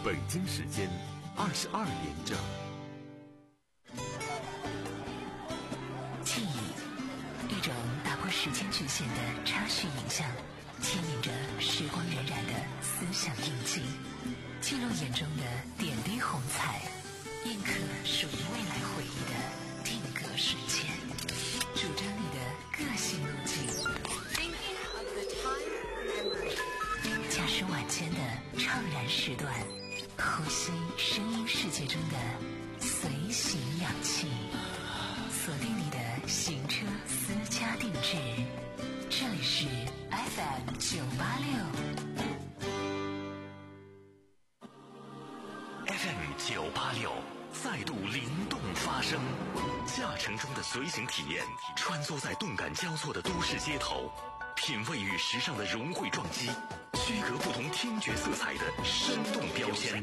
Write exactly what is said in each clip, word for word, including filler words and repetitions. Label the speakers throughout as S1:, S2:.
S1: 北京时间二十二点整。
S2: 记忆，一种打破时间局限的插叙影像，牵引着时光荏苒的思想印记，记录眼中的点滴红彩，印刻属于未来回忆的定格瞬间，主张你的个性路径。驾驶晚间的怅然时段，呼吸声音世界中的随行氧气，锁定你的行车私家定制。这里是 F M 九八六
S3: F M 九八六再度灵动发声，驾乘中的随行体验，穿梭在动感交错的都市街头，品味与时尚的融汇撞击，区隔不同听觉色彩的生动标签。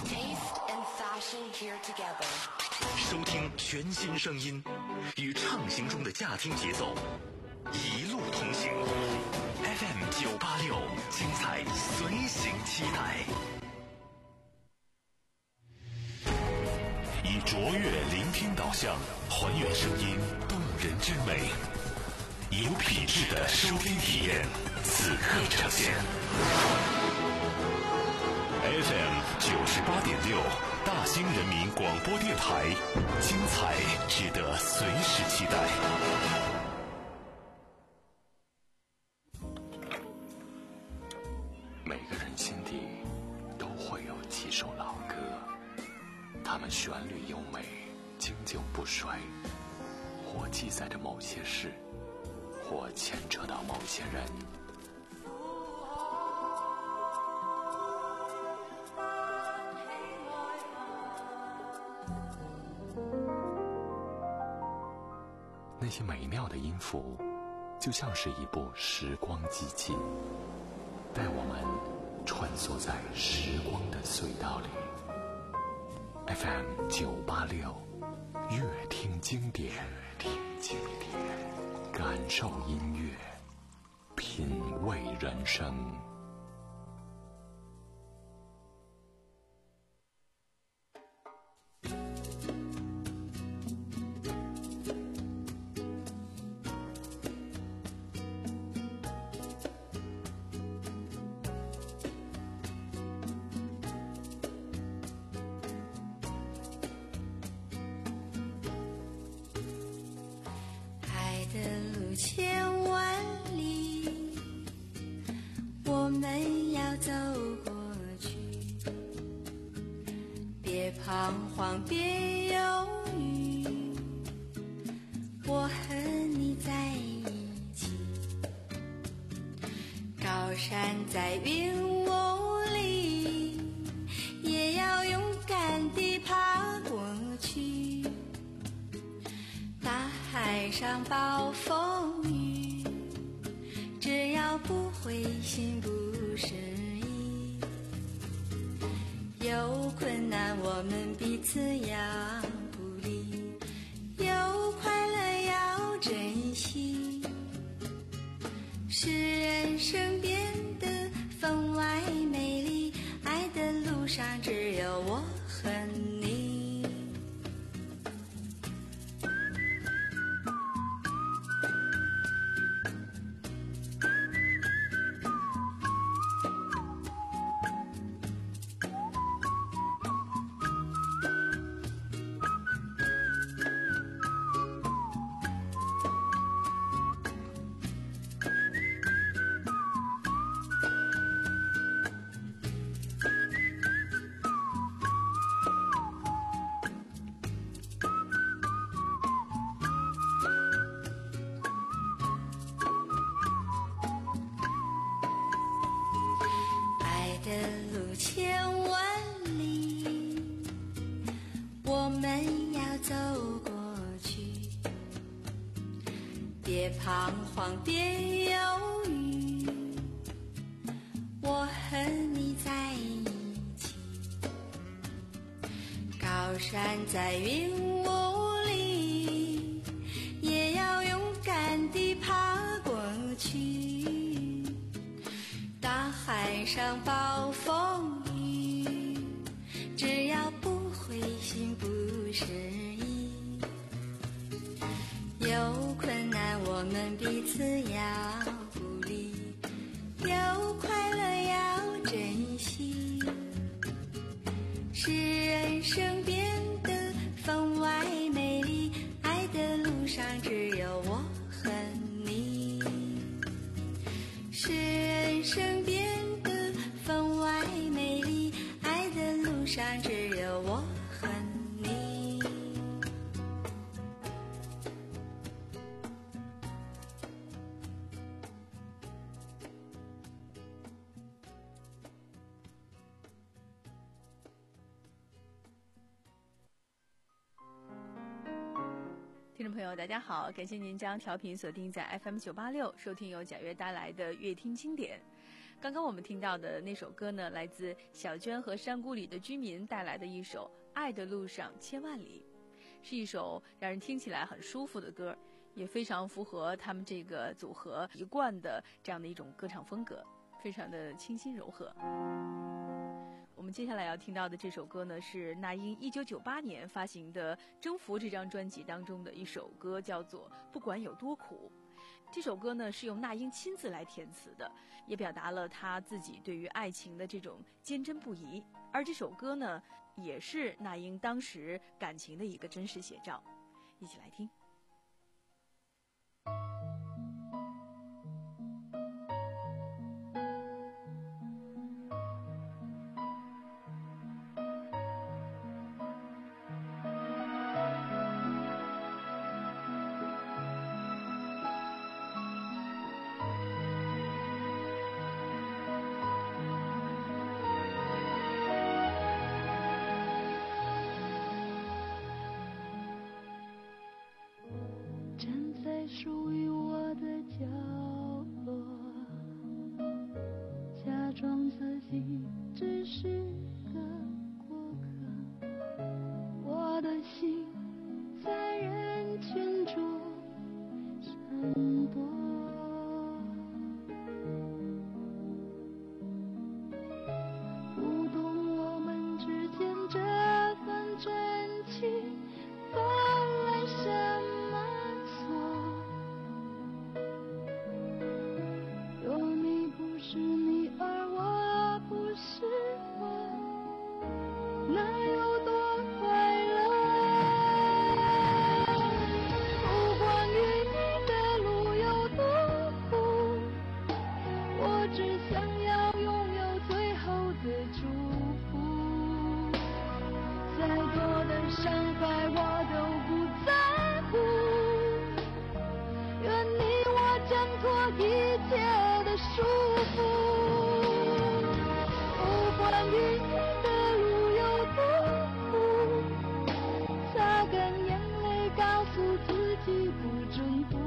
S3: 收听全新声音，与畅行中的驾听节奏，一路同行。F M 九八六，精彩随行期待。以卓越聆听导向，还原声音动人之美，有品质的收听体验，此刻呈现。F M 九十八点六，大兴人民广播电台，精彩值得随时期待。每个人心底都会有几首老歌，它们旋律优美，经久不衰，或记载着某些事，或牵扯到某些人。那些美妙的音符，就像是一部时光机器，带我们穿梭在时光的隧道里。F M 九八六，乐听经典，听经典，感受音乐，品味人生。
S4: 在云雾里，也要勇敢地爬过去。大海上暴风雨， 上只有我和你。
S5: 听众朋友大家好，感谢您将调频锁定在 F M 九八六，收听由贾悦带来的乐听经典。刚刚我们听到的那首歌呢，来自小娟和山谷里的居民带来的一首《爱的路上千万里》，是一首让人听起来很舒服的歌，也非常符合他们这个组合一贯的这样的一种歌唱风格，非常的清新柔和。我们接下来要听到的这首歌呢，是那英一九九八年发行的《征服》这张专辑当中的一首歌，叫做《不管有多苦》。这首歌呢是由那英亲自来填词的，也表达了她自己对于爱情的这种坚贞不移。而这首歌呢，也是那英当时感情的一个真实写照。一起来听。
S6: 属于我的角落，假装自己只是个过客，我的心在人群中闪躲，不懂我们之间这份真情犯了什么错。是你而我不是我，那有多快乐？不管与你的路有多苦，我只想要拥有最后的祝福。再多的伤害我都不在乎，愿你我挣脱一切的束缚。不管与你的路有多苦，擦干眼泪告诉自己不征服。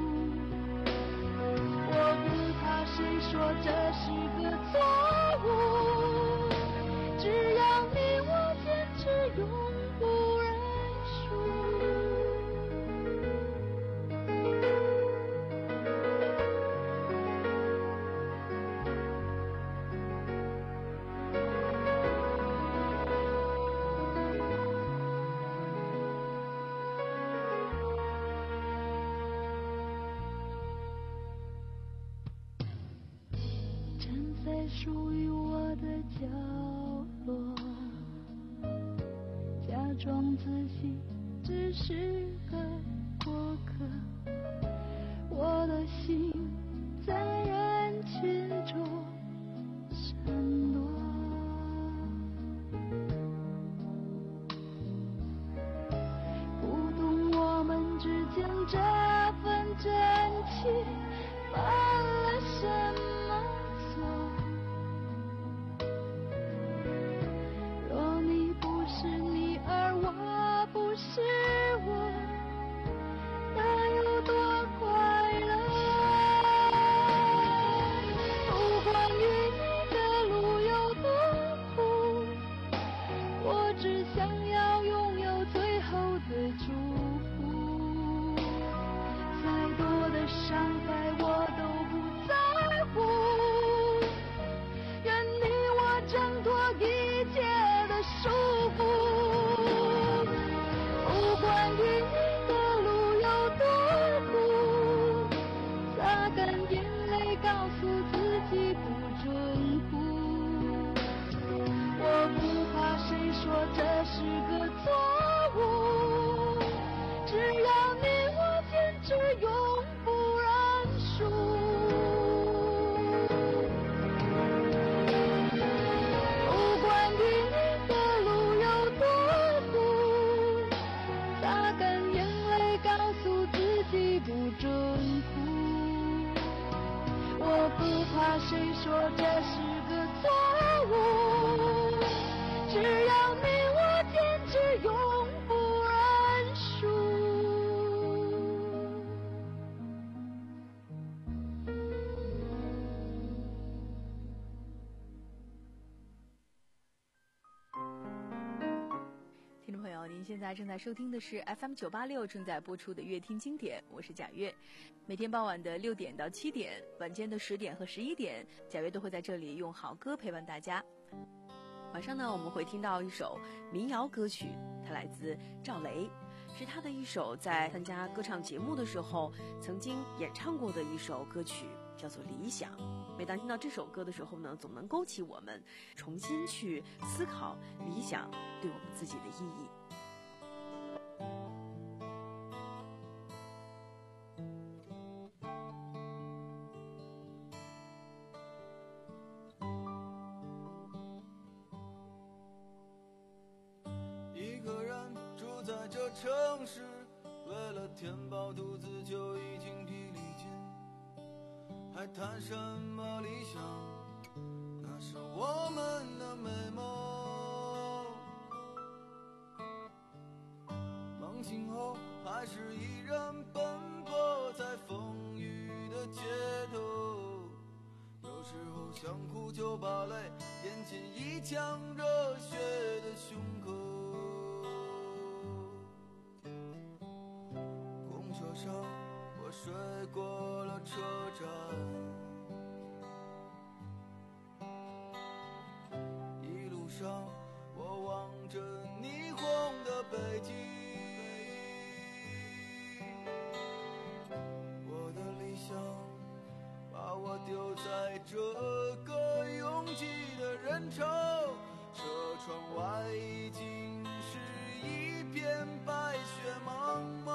S6: 我不怕谁说这是个错误，只要你我坚持永不认输。属于我的角落，假装自己只是个过客，我的心在人群中闪躲，不懂我们之间这份真情犯了什么错。是你而我不是我，那有多快乐？不管与你的路有多苦，我只想要拥有最后的祝福。再多的伤害我都不在乎，愿你我挣脱一切的束缚。不管与你的路有多苦，擦干眼泪告诉自己不征服。我不怕谁说这是个错误，只要你我坚持永不认输。不管与你的路
S5: 您现在正在收听的是 F M 九八六正在播出的乐听经典，我是贾月。每天傍晚的六点到七点，晚间的十点和十一点，贾月都会在这里用好歌陪伴大家。晚上呢，我们会听到一首民谣歌曲，它来自赵雷，是他的一首在参加歌唱节目的时候曾经演唱过的一首歌曲，叫做《理想》。每当听到这首歌的时候呢，总能勾起我们重新去思考理想对我们自己的意义。
S7: 一个人住在这城市，为了填饱肚子就已经疲力尽，还谈什么理想？那是我们的美梦。梦醒后还是依然奔波在风雨的街头，有时候想哭就把泪咽进一腔热血的胸口。公车上我睡过了车站，一路上我望着霓虹的北京，我的理想把我丢在这个拥挤的人潮，车窗外已经是一片白雪茫茫，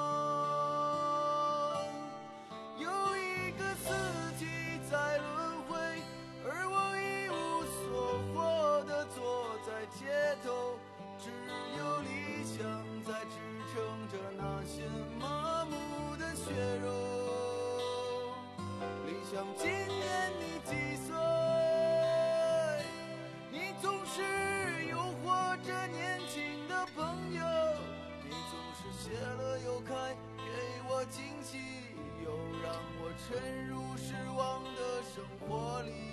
S7: 有一个四季在轮回，而我一无所获地坐在街头，只有理想在支撑着那些麻木的血肉。理想今年你几岁？你总是诱惑着年轻的朋友，你总是谢了又开，给我惊喜，又让我沉入失望的生活里。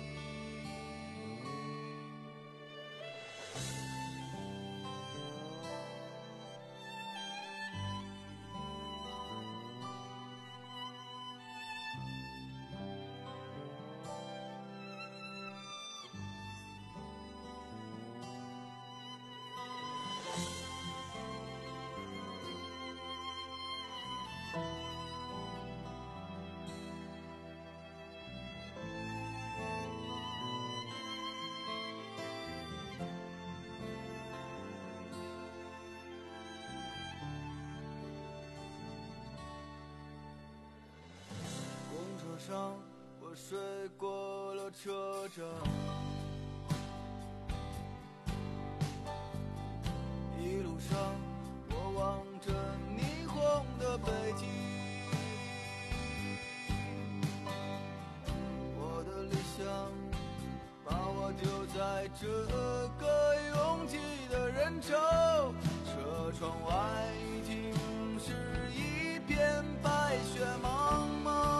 S7: 上我睡过了车站，一路上我望着霓虹的北京，我的理想把我丢在这个拥挤的人潮，车窗外已经是一片白雪茫茫，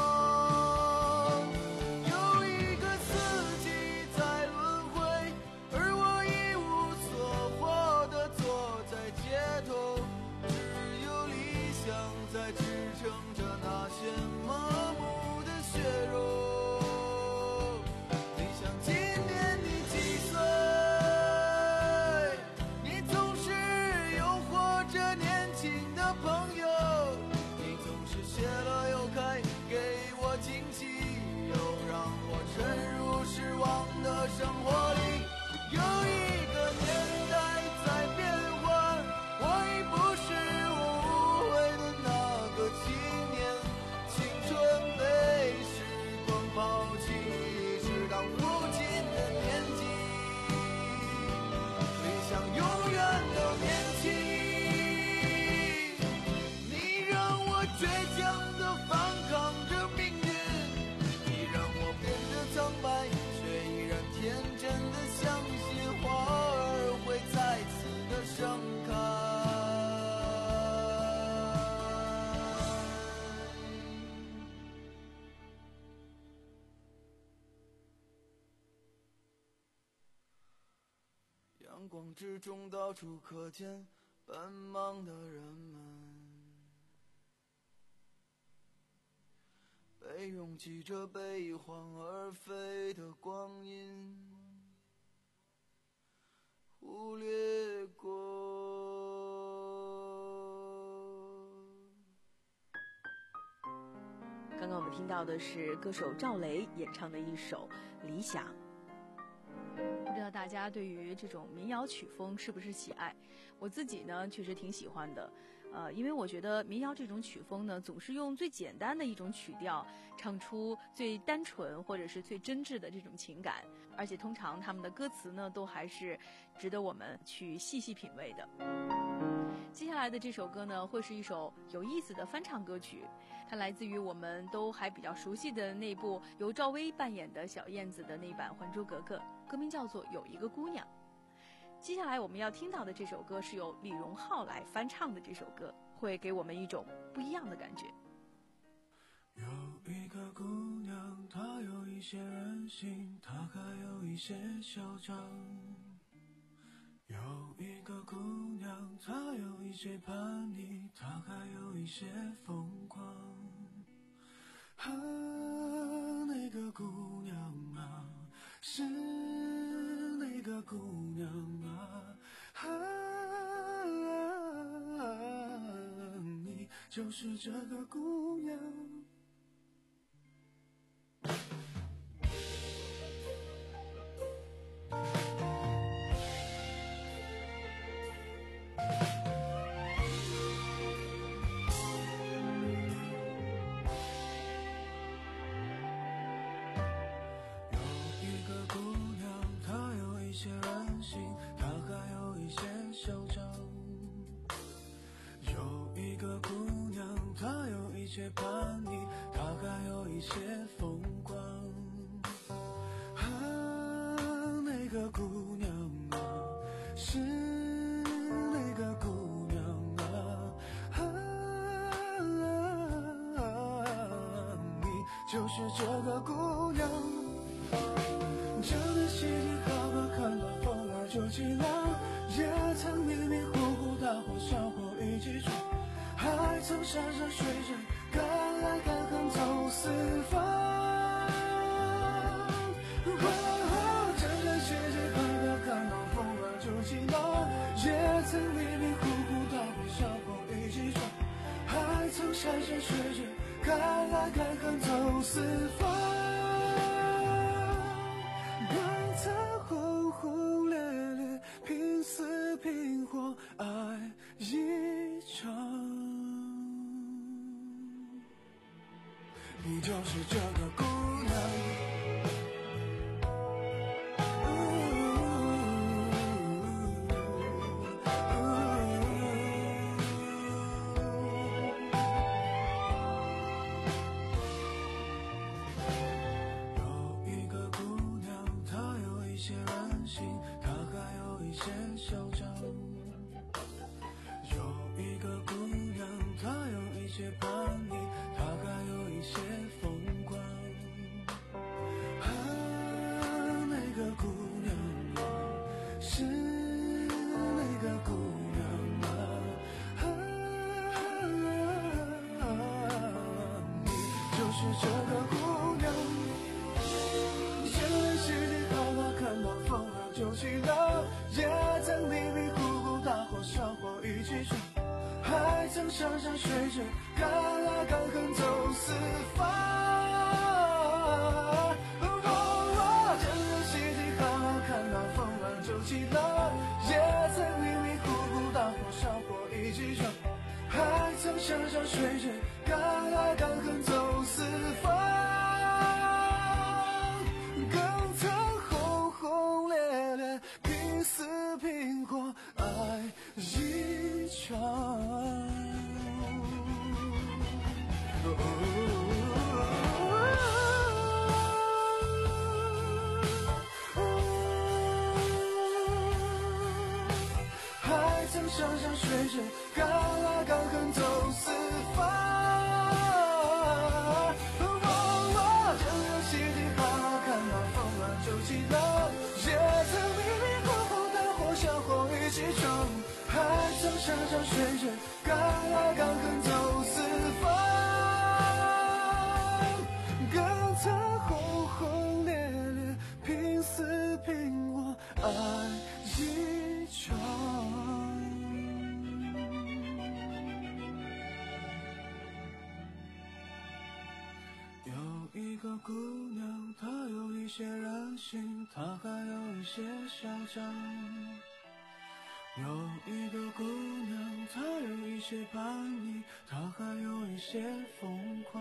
S7: 在支撑着那些麻木的血肉。理想今年你几岁？你总是诱惑着年轻的朋友，你总是谢了又开，给我惊喜，又让我沉入失望的生活里。有一个年代在变换，我已不是我误会的那个青年，青春被时光抛弃，直到父亲的年纪，理想永远都年轻。你让我倔强地反抗着命运，你让我变得苍白，却依然天真地相信花儿会再次的盛开。阳光之中到处可见奔忙的人们，被拥挤着悲欢而飞的光阴忽略过。
S5: 刚刚我们听到的是歌手赵雷演唱的一首《理想》。不知道大家对于这种民谣曲风是不是喜爱？我自己呢确实挺喜欢的，呃，因为我觉得民谣这种曲风呢，总是用最简单的一种曲调，唱出最单纯或者是最真挚的这种情感，而且通常他们的歌词呢，都还是值得我们去细细品味的。接下来的这首歌呢，会是一首有意思的翻唱歌曲，它来自于我们都还比较熟悉的那部由赵薇扮演的小燕子的那版《还珠格格》，歌名叫做《有一个姑娘》。接下来我们要听到的这首歌是由李荣浩来翻唱的，这首歌会给我们一种不一样的感觉。
S8: 有一个姑娘，她有一些任性，她还有一些嚣张。有一个姑娘，她有一些叛逆，她还有一些疯狂。啊，那个姑娘啊，是那个姑娘啊，啊，你就是这个姑娘。叛逆，她还有一些疯狂。啊，那个姑娘啊，是那个姑娘啊，啊，你就是这个姑娘。这段时间好吧，看到风儿就起浪，也曾迷迷糊糊大火小火一起闯，还曾山山水水敢爱敢恨走四方。哦，这个世界害怕看到风儿就起浪，也曾迷迷糊糊大火小火一起闯，还曾山山水水敢爱敢恨走四方。刚曾轰轰烈烈拼死拼活爱一场，你就是这个姑娘。有一个姑娘，她有一些任性，她还有一些嚣张。有一个姑娘，她有一些叛逆，她还有一些疯狂。啊，那个姑娘啊，是那个姑娘啊，啊，你就是这个姑娘。这段时间好吧，看到风儿就起浪，也曾迷迷糊糊大火小火一起闯，还曾山山水水敢爱敢恨走四方。哦，这个世界好吧，看到风儿就起浪，也曾迷迷糊糊大火小火一起闯，还曾山山水水敢爱敢恨走四方。更曾轰轰烈烈拼死拼活爱一场。还曾山山水水敢爱敢恨走四方。这个世界好好看到风儿就起浪，也曾迷迷糊糊大火小火一起闯，还曾山山水水，敢爱敢恨走四方，更曾轰轰烈烈，拼死拼活爱一场。有一个姑娘，她有一些任性，她还有一些嚣张。有一个姑娘，她有一些叛逆，她还有一些疯狂。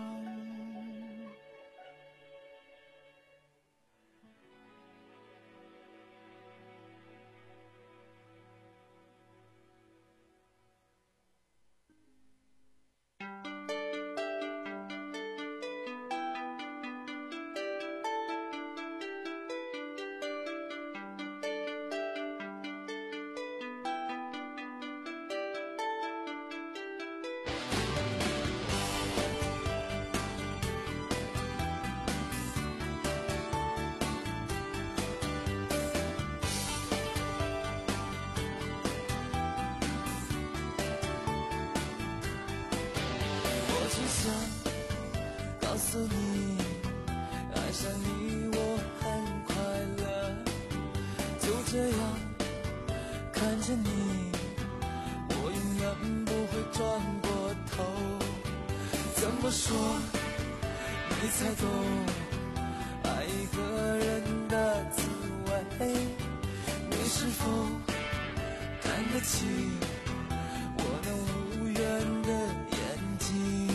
S9: 告诉你，爱上你我很快乐，就这样看着你，我永远不会转过头。怎么说你才懂爱一个人的滋味？你是否看得起我那无缘的眼睛？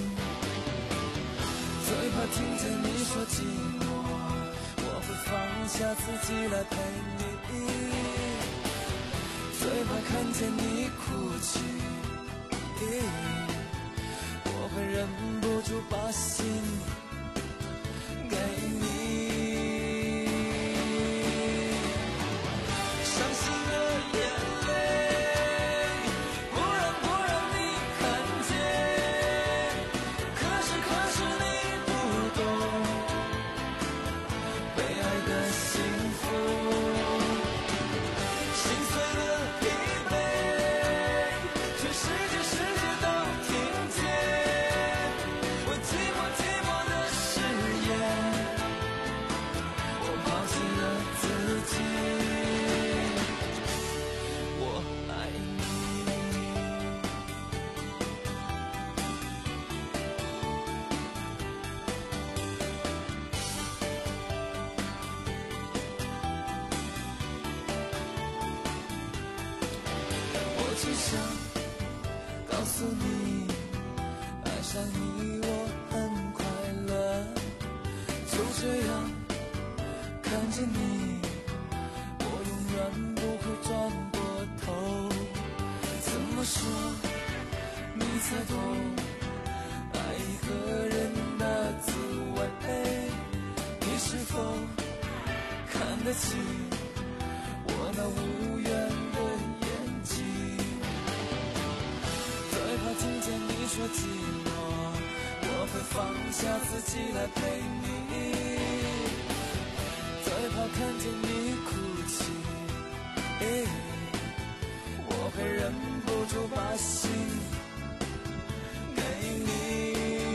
S9: 最怕听见你说寂寞，我会放下自己来陪你。最怕看见你哭泣，我会忍不住把心给你。伤心的眼泪不让不让你看见，可是可是你不懂被爱的幸福，心碎的疲惫全世界世界都听见，我寂寞寂寞的誓言，我抛弃了自己，我爱你。我只想告诉你，爱上你我很快乐，就这样看着你，我永远不会转过头。怎么说你才懂爱一个人的滋味？你是否看得起我那无缘的眼睛？最怕听见你说寂寞，我会放下自己来陪你。最怕看见你哭泣，我会忍不住把心给你。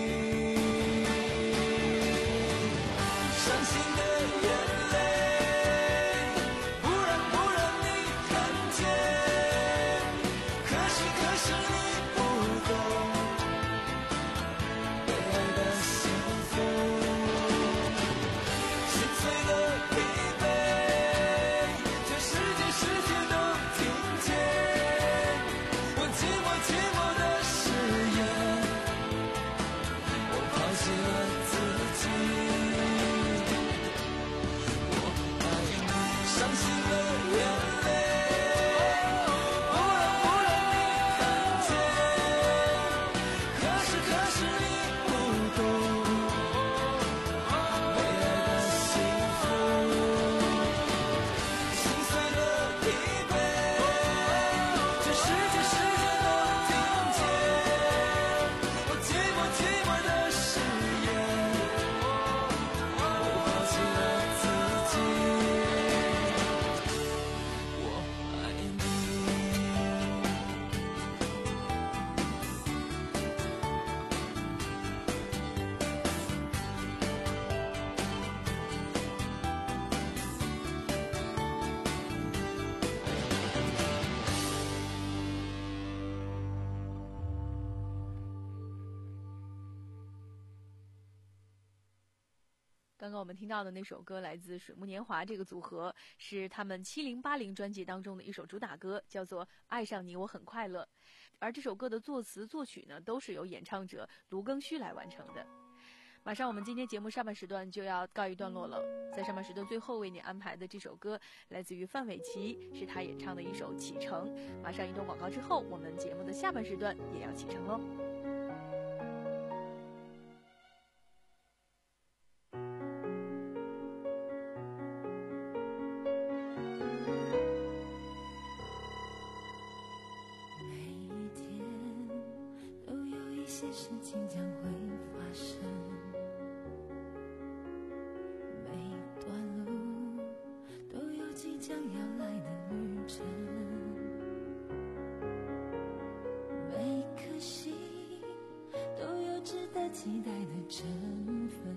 S9: 伤心的眼泪不让不让你看见，可是可是你不懂被爱的幸福，心碎的疲惫全世界世界都听见，我寂寞寂寞
S5: 刚刚我们听到的那首歌来自水木年华这个组合，是他们七零八零专辑当中的一首主打歌，叫做《爱上你我很快乐》。而这首歌的作词作曲呢，都是由演唱者卢庚戌来完成的。马上我们今天节目上半时段就要告一段落了，在上半时段最后为你安排的这首歌来自于范玮琪，是他演唱的一首《启程》。马上一段广告之后，我们节目的下半时段也要启程喽。
S9: 每一天都有一些事情将会发生，即将要来的旅程，每颗心都有值得期待的成分，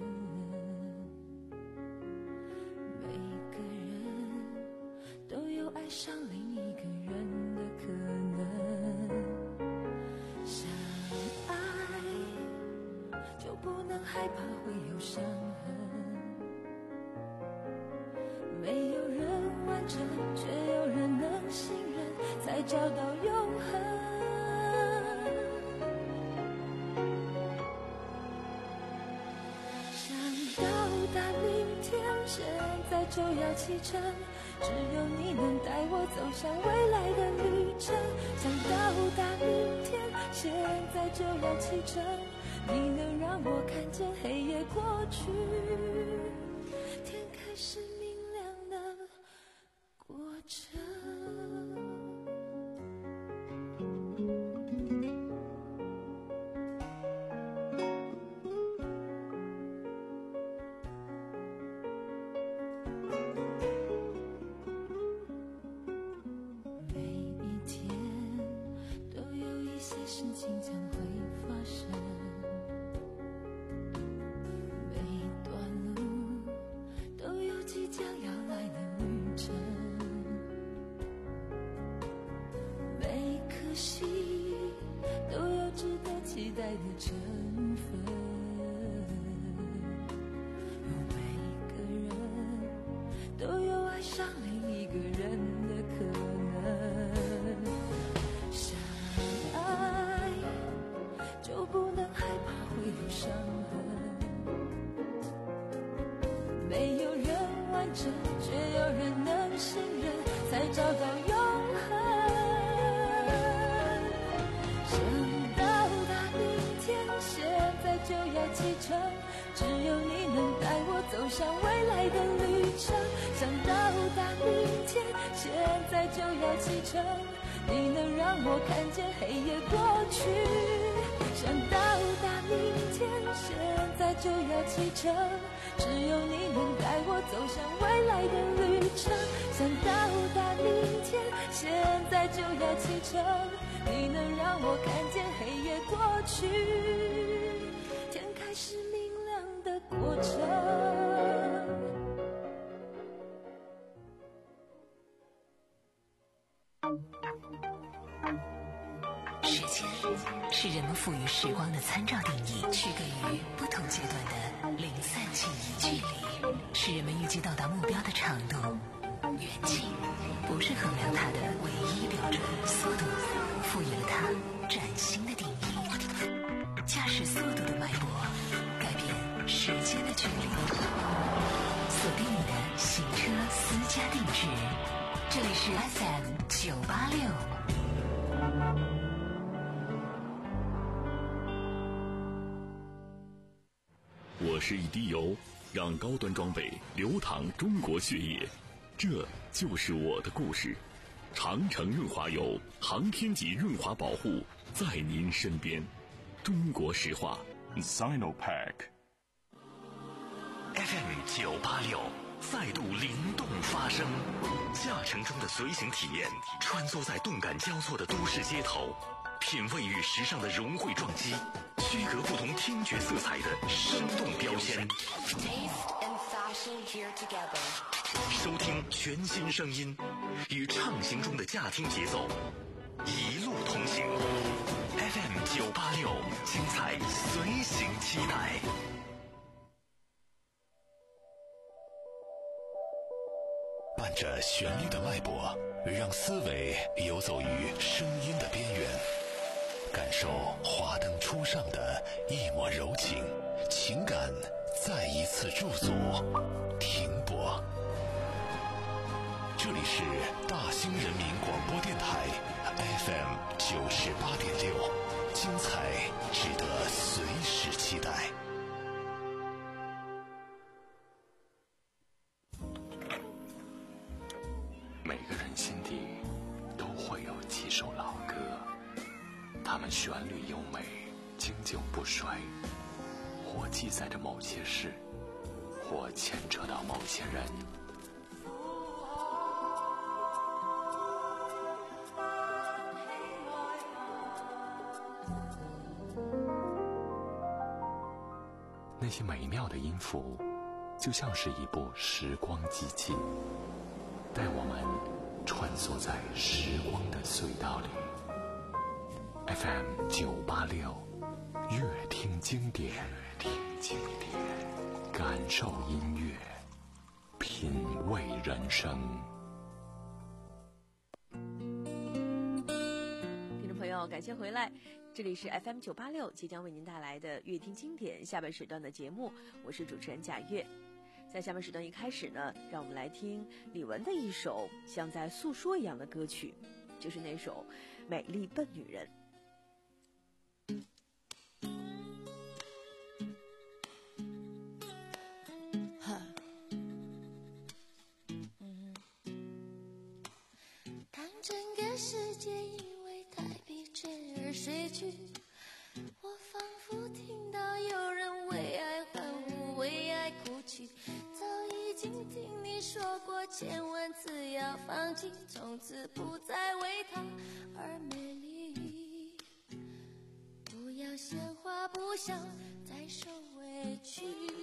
S9: 每个人都有爱上另一个人的可能。相爱就不能害怕会有伤痕，没有人完整，却有人能信任，才找到永恒。想到达明天，现在就要启程，只有你能带我走向未来的旅程。想到达明天，现在就要启程，你能让我看见黑夜过去，天开始明亮的过程。每一天都有一些事情将会发生，每段路都有即将要来的旅程，每颗心都有值得期待的成分，每个人都有爱上另一个人的可能。相爱就不能害怕会有伤痕，没有人完整，却有人能信任，才找到永恒。想到达明天，现在就要启程，只有你能带我走向未来的旅程。想到达明天，现在就要启程，你能让我看见黑夜过去。想到达明天，现在就要启程，只有你能带我走向未来的旅程。想到达明天，现在就要启程，你能让我看见黑夜过去，天开始明亮的过程。
S2: 时间是人们赋予时光的参照定义，区隔于不同阶段的零散记忆。距离是人们预计到达目标的长度，远近不是衡量它的唯一标准。速度赋予了它崭新的定义，驾驶速度的脉搏改变时间的距离。锁定你的行车私家定制，这里是 F M 九八六。
S3: 我是一滴油，让高端装备流淌中国血液，这就是我的故事。长城润滑油，航天级润滑保护，在您身边。中国石化 Sinopec
S1: F M 九八六赛度灵动发声，驾乘中的随行体验，穿梭在动感交错的都市街头，品味与时尚的融汇撞击，区隔不同听觉色彩的生动标签，收听全新声音，与畅行中的驾听节奏一路同行。 F M 九八六，精彩随行期待。 着旋律的脉搏，让思维游走于声音的边缘，感受华灯初上的一抹柔情，情感再一次驻足停泊。这里是大兴人民广播电台 F M 九十八点六，精彩值得随时期待。
S3: 每个人心底都会有几首老歌，它们旋律优美，经久不衰，或记载着某些事，或牵扯到某些人。那些美妙的音符，就像是一部时光机器，带我们穿梭在时光的隧道里。F M 九八六，乐听经典，听经典，感受音乐，品味人生。
S5: 听众朋友，感谢回来，这里是 F M 九八六，即将为您带来的乐听经典下半时段的节目，我是主持人贾月。在下面时段一开始呢，让我们来听李玟的一首像在诉说一样的歌曲，就是那首《美丽笨女人》。
S10: 当整个世界因为太疲倦而睡去，我仿佛听到有人为爱欢呼，为爱哭泣。早已经听你说过千万次要放弃，从此不再为他而美丽。不要闲话不想再受委屈。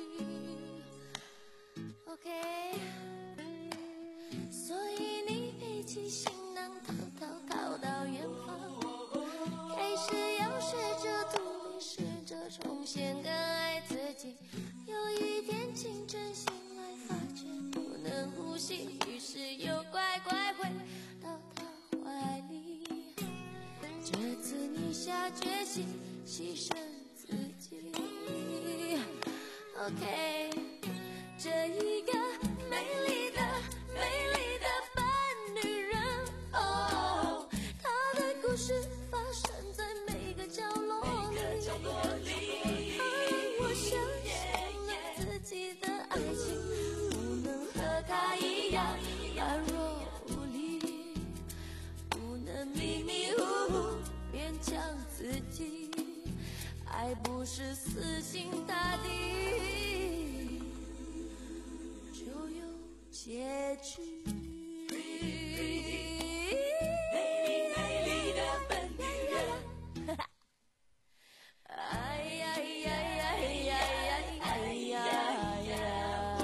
S10: OK， 所以你背起行囊逃逃逃到远方，开始要学着独立，试着重新更爱自己。有一天清晨醒来发觉不能呼吸，于是又乖乖回到他怀里。这次你下决心牺牲自己。 OK， 这一个美丽的美丽的笨女人，哦，她的故事发生在每个角落里，她让我相信了自己的爱情不能和她一样软弱无力，不能迷迷糊糊勉强自己，爱不是死心塌地就有结局。美丽美丽的笨女人，哎呀呀呀呀呀呀呀！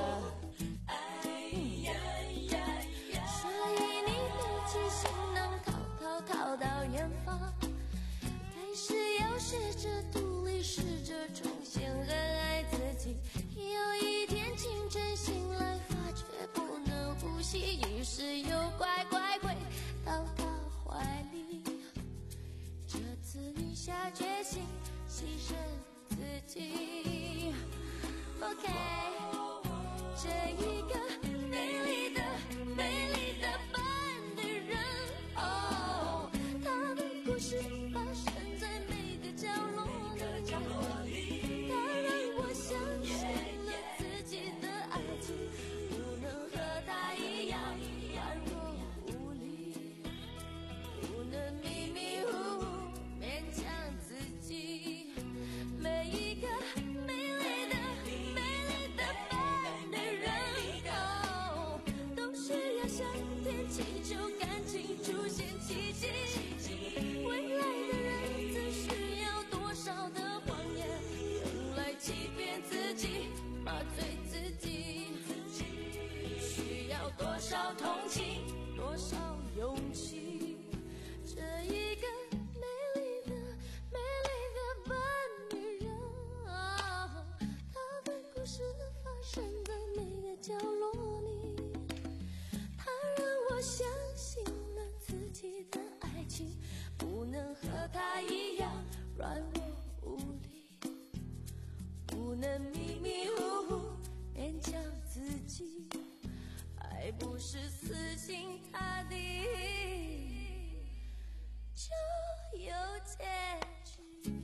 S10: 所以你背起行囊逃逃逃到远方，开始要学着独立，试着重新更爱自己。有一天清晨醒来发觉不能呼吸，于是又乖乖回到他怀里。这次你下决心牺牲自己。 OK， 这一个美丽的美丽的笨女人，哦，她的故事发生在每个角落里，她让我相信了自己的爱情不能和她一样软弱无力，不能迷迷糊糊勉强自己。每一个美丽的美丽的笨女人， 他一样软弱无力，不能迷迷糊糊勉强自己，爱不是死心塌地就有结局。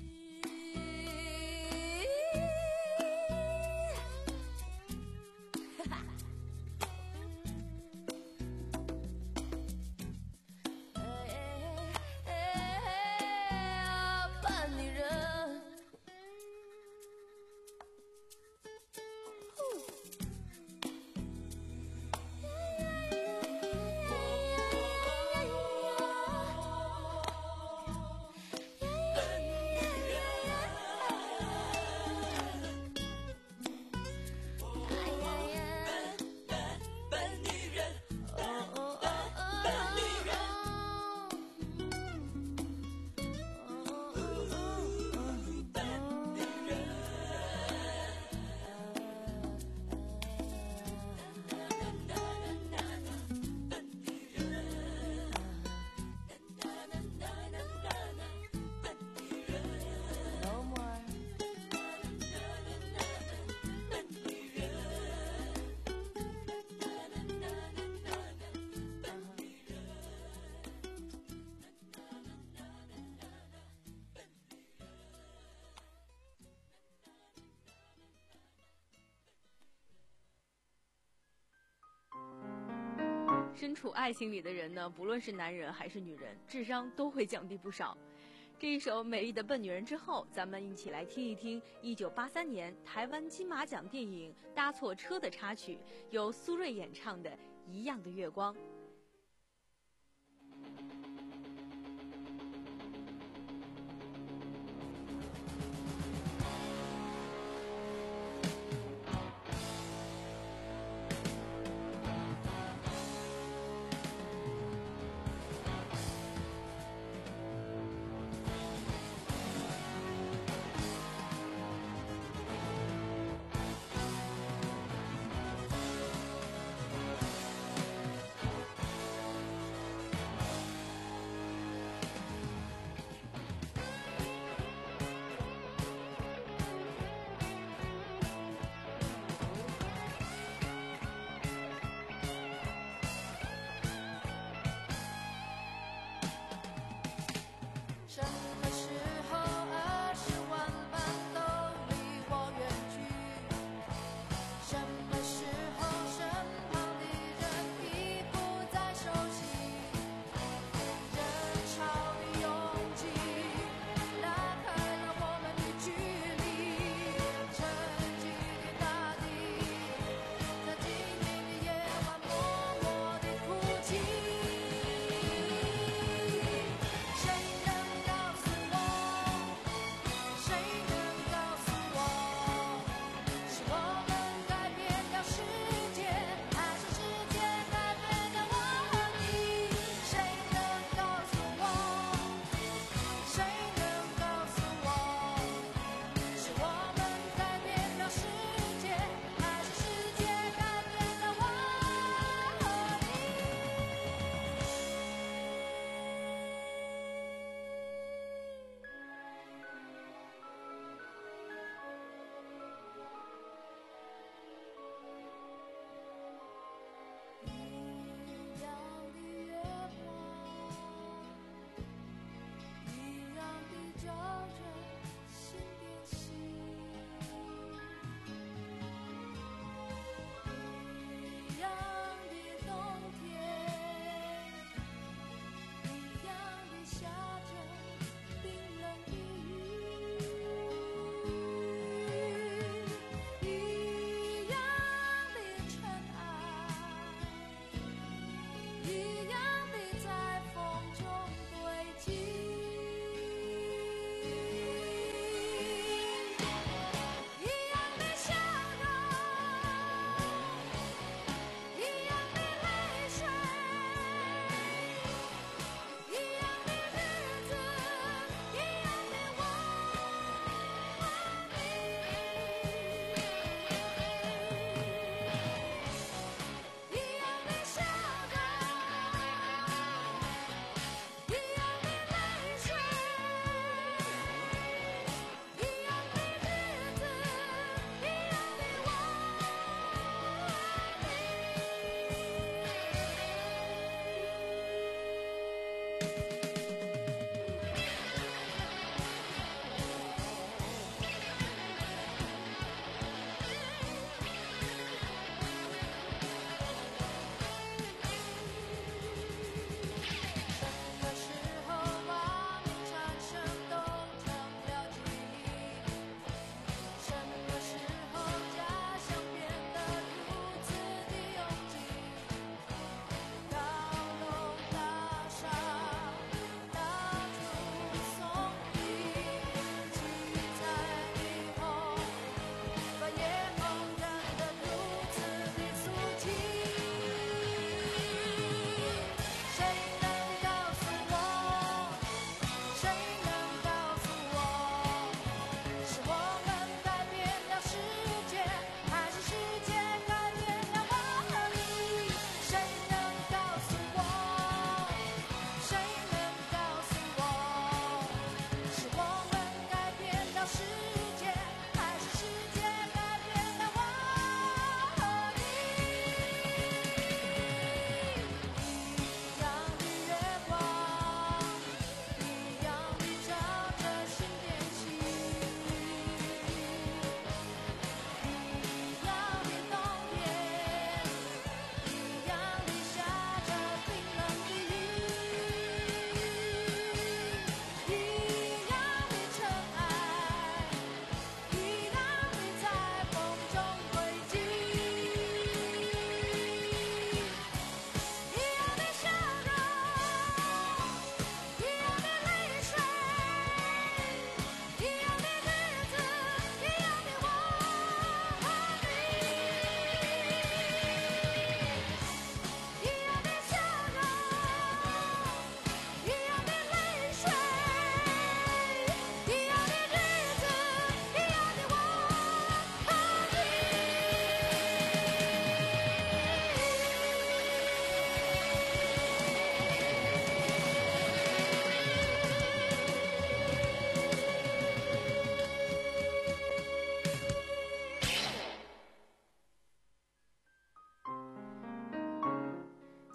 S5: 身处爱情里的人呢，不论是男人还是女人，智商都会降低不少。这一首《美丽的笨女人》之后，咱们一起来听一听一九八三年台湾金马奖电影《搭错车》的插曲，由苏芮演唱的《一样的月光》。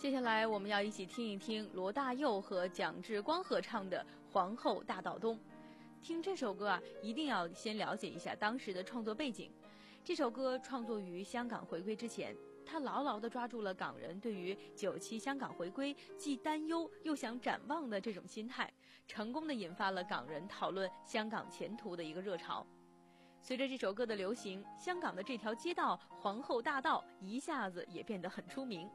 S5: 接下来我们要一起听一听罗大佑和蒋志光合唱的《皇后大道东》。听这首歌啊，一定要先了解一下当时的创作背景。这首歌创作于香港回归之前，他牢牢地抓住了港人对于九七香港回归既担忧又想展望的这种心态，成功地引发了港人讨论香港前途的一个热潮。随着这首歌的流行，香港的这条街道皇后大道一下子也变得很出名。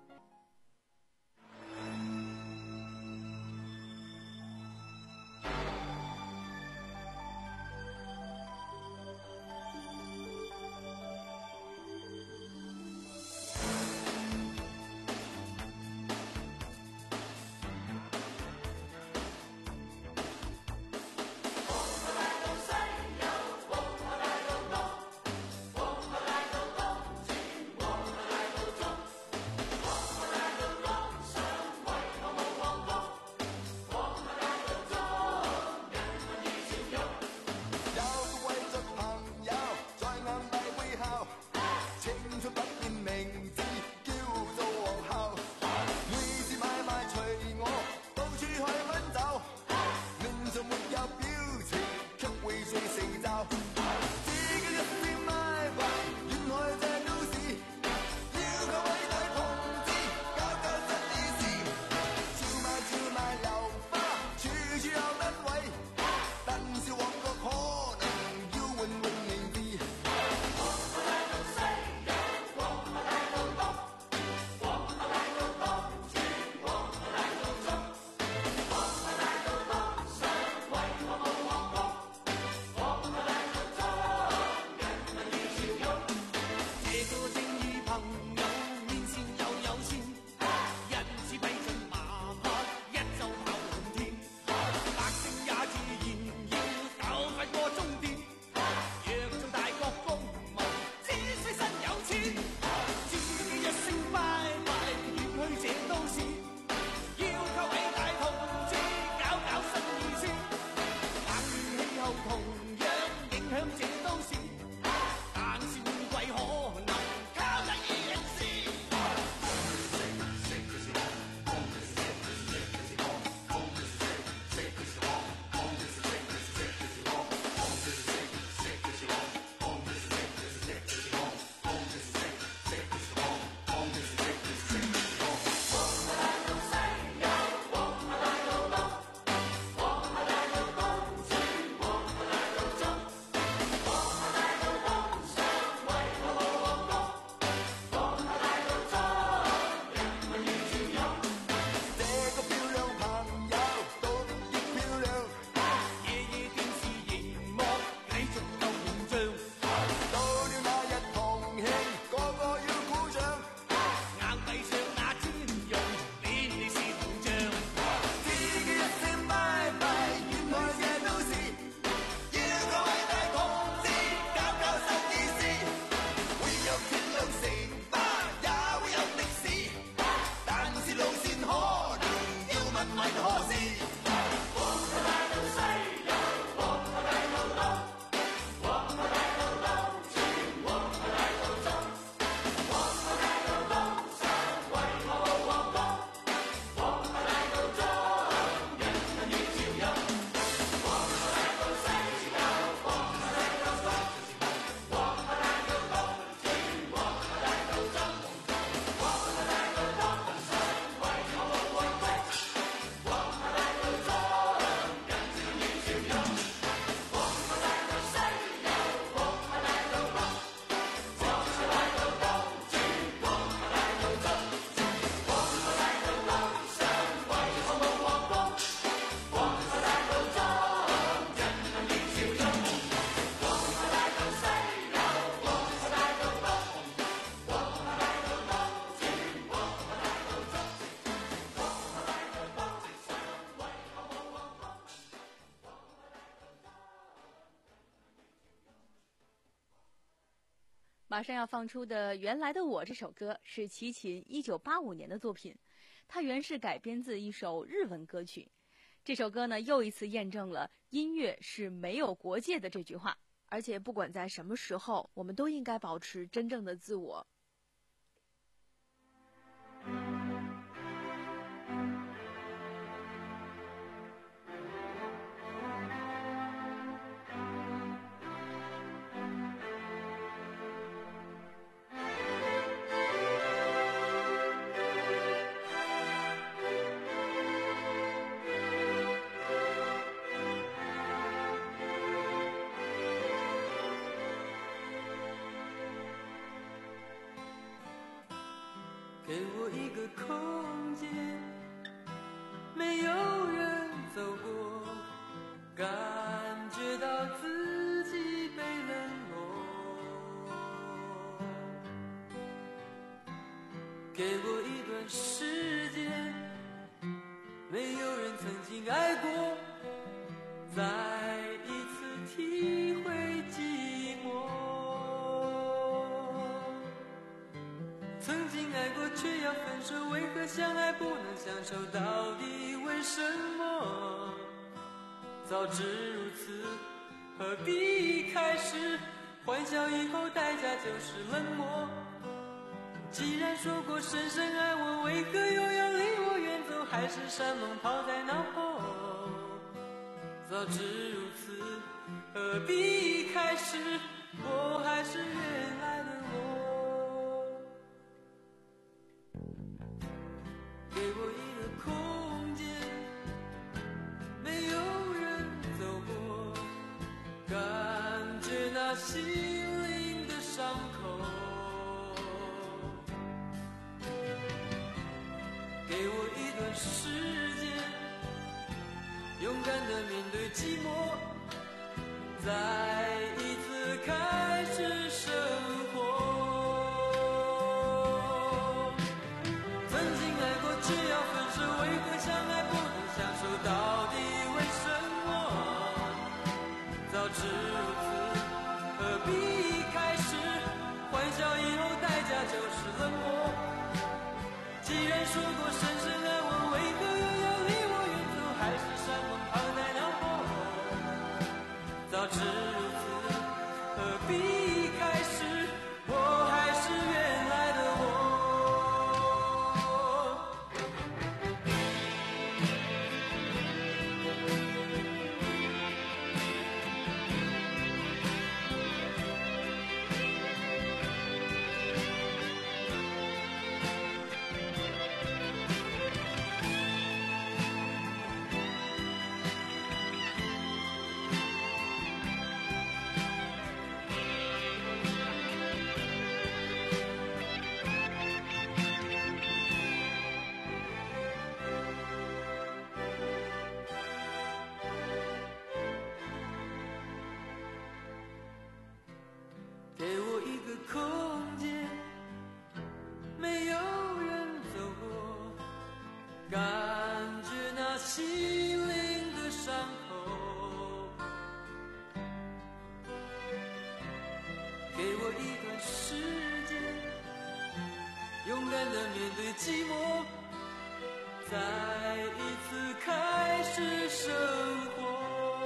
S5: 马上要放出的《原来的我》这首歌是齐秦一九八五年的作品，它原是改编自一首日文歌曲。这首歌呢，又一次验证了音乐是没有国界的这句话，而且不管在什么时候，我们都应该保持真正的自我。
S9: 我一个空间，没有人走过，感觉到自己被冷落。给我一段时间，没有人曾经爱过，再一次体会寂寞。曾经爱过却要分手，为何相爱不能相守？到底为什么？早知如此，何必开始？欢笑以后代价就是冷漠。既然说过深深爱我，为何又要离我远走？海誓山盟抛在脑后。早知如此，何必开始？我还是原来的我。给我一个空间，没有人走过，感觉那心灵的伤口。给我一段时间，勇敢地面对寂寞，再一次开始生活。曾经爱过却要分手，为何相爱不能相守？到底为什么？早知如此，何必开始？欢笑以后代价就是冷漠。既然说过深深爱我，为何又要离我远走？海誓山盟抛在脑后。早知如此，何必开始？我还是原来的我。给我一个空间，没有人走过，感觉那心灵的伤口。给我一段时间，勇敢地面对寂寞，再一次开始生活。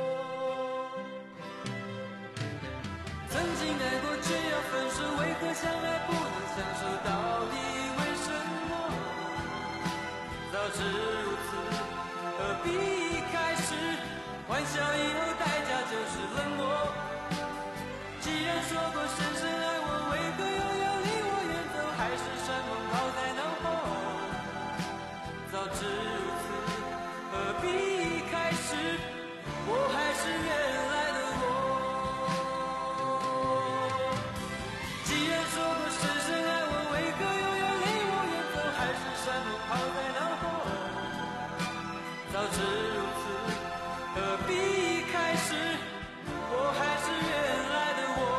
S9: 曾经爱过却要分手，为何相爱不能相守？到底为什么？早知如此，何必开始？欢笑以后代价就是冷漠。既然说过深深爱我，为何又要离我远走？海誓山盟抛在脑后。早知如此，何必开始？我还是原来的我。既然说过深深爱我，为何又要离我远走？海誓山盟抛在脑后。早知如此，何必开始？我还是原来的我。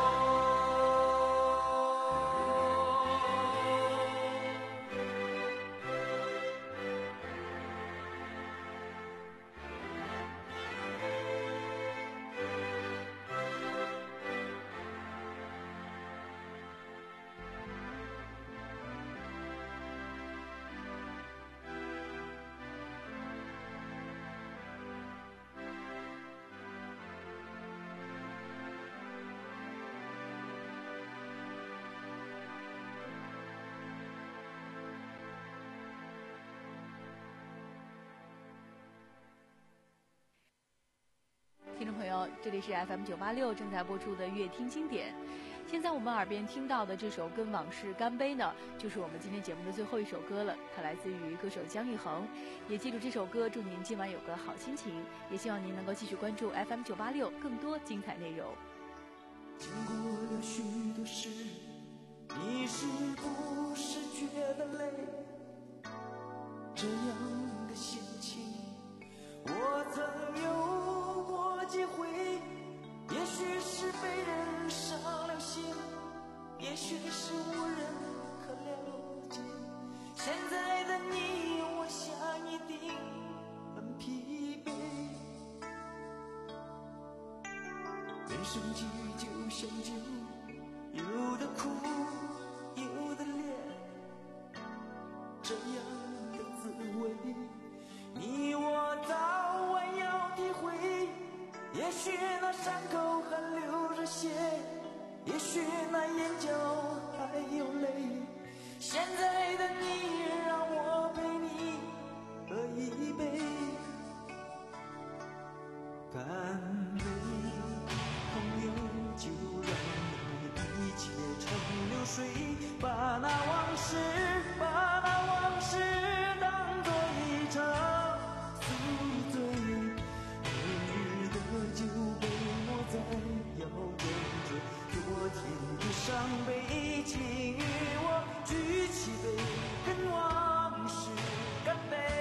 S5: 听众朋友，这里是 F M 九八六正在播出的乐听经典。现在我们耳边听到的这首《跟往事干杯》呢，就是我们今天节目的最后一首歌了。它来自于歌手姜育恒。也记住这首歌，祝您今晚有个好心情。也希望您能够继续关注 F M 九八六更多精彩内容。
S8: 经过了许多事，你是不是觉得累？
S9: 这样的心情。我曾有过机会，也许是被人伤了心，也许是无人可了解。现在的你，我想一定很疲惫。人生剧就像酒，有的苦，有的烈，这样的滋味，你我早晚要体会。也许那伤口还流着血，也许那眼角还有泪。现在的你，让我陪你喝一杯，干杯，朋友，就让一切成流水，把那往事，把那往事当作一场宿醉。日的酒被我在摇晃着，昨天的伤悲，请与我举起杯，跟往事干杯。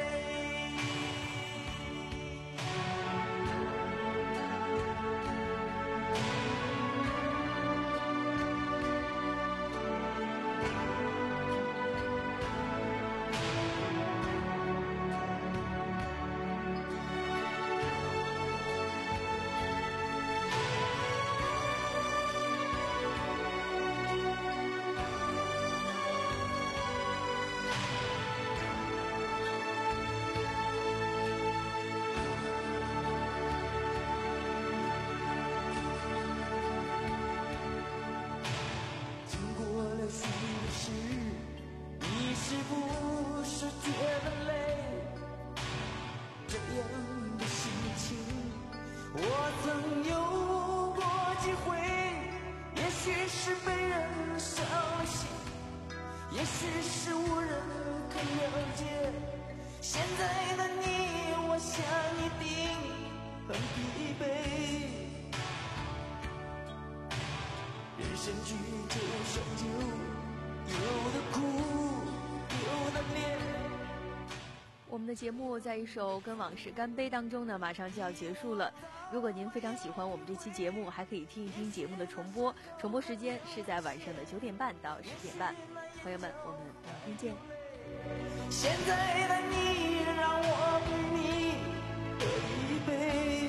S9: 你是不是觉得累？这样的心情，我曾有过机会，也许是被人伤了心，也许是无人可了解。现在的你，我想一定很疲惫。人生剧就像酒，有的苦，有的烈。
S5: 我们的节目在一首《跟往事干杯》当中呢，马上就要结束了。如果您非常喜欢我们这期节目，还可以听一听节目的重播，重播时间是在晚上的九点半到十点半。朋友们，我们明天见。
S9: 现在的你，让我陪你喝一杯，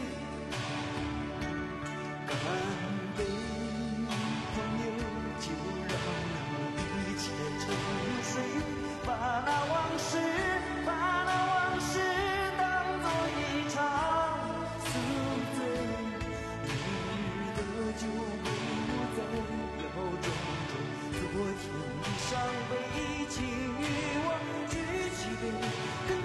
S9: 干杯，朋友，就让一切成流水，把那往事，把那往事当作一场宿醉。你的酒杯我在摇撞着，昨天的伤悲，请与我举起杯，跟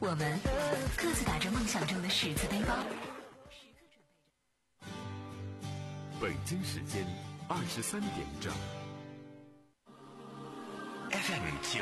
S2: 我们各自打着梦想中的十字背包。
S1: 北京时间二十三点整。